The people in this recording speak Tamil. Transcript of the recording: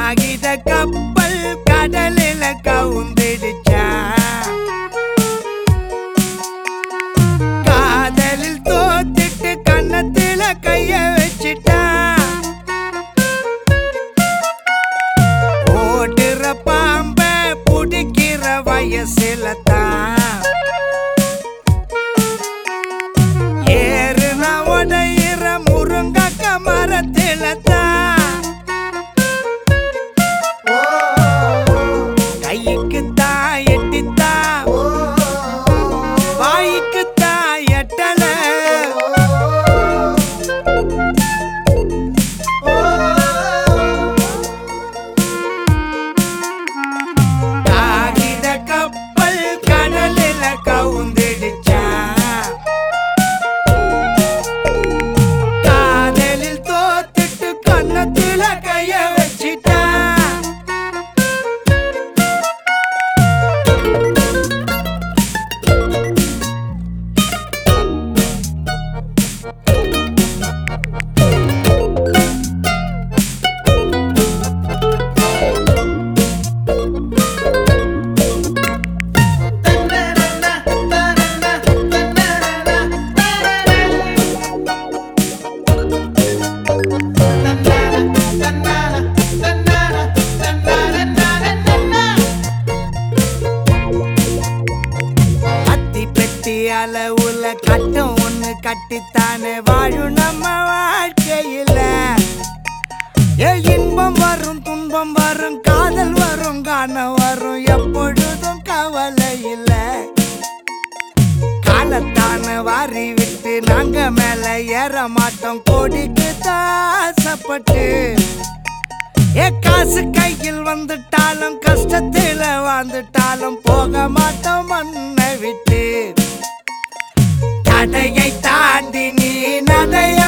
காகித கப்பல் கடலில கவுந்திடுச்சா காதலில் தோத்திட்டு கன்னத்தில கைய வச்சிட்டா ஓடுற பாம்ப புடிக்கிற வயசுல தான் ஏறுன உடையிற முருங்கக்க மரத்தில தான் கைக்கு தான் எட்டித்தா வாய்க்கு தான் எட்டல காகித கப்பல் கடலில கவுந்திடுச்சா காதலில் தோத்துட்டு கன்னத்தில கைய வச்சிட்டா அளவுல கட்டம் ஒண்ணு கட்டித்தானே வாழும் நம்ம வாழ்க்கையில இன்பம் வரும் துன்பம் வரும் காதல் வரும் காணம் வரும் எப்பொழுதும் கவலை இல்ல காலத்தான வாரி விட்டு நாங்க மேல ஏற மாட்டோம் கோடிக்கு தாசப்பட்டு காசு கையில் வந்துட்டாலும் கஷ்டத்தில வாழ்ந்துட்டாலும் போக மாட்டோம் மண்ணை விட்டு தடையை தாண்டி நீ நடைய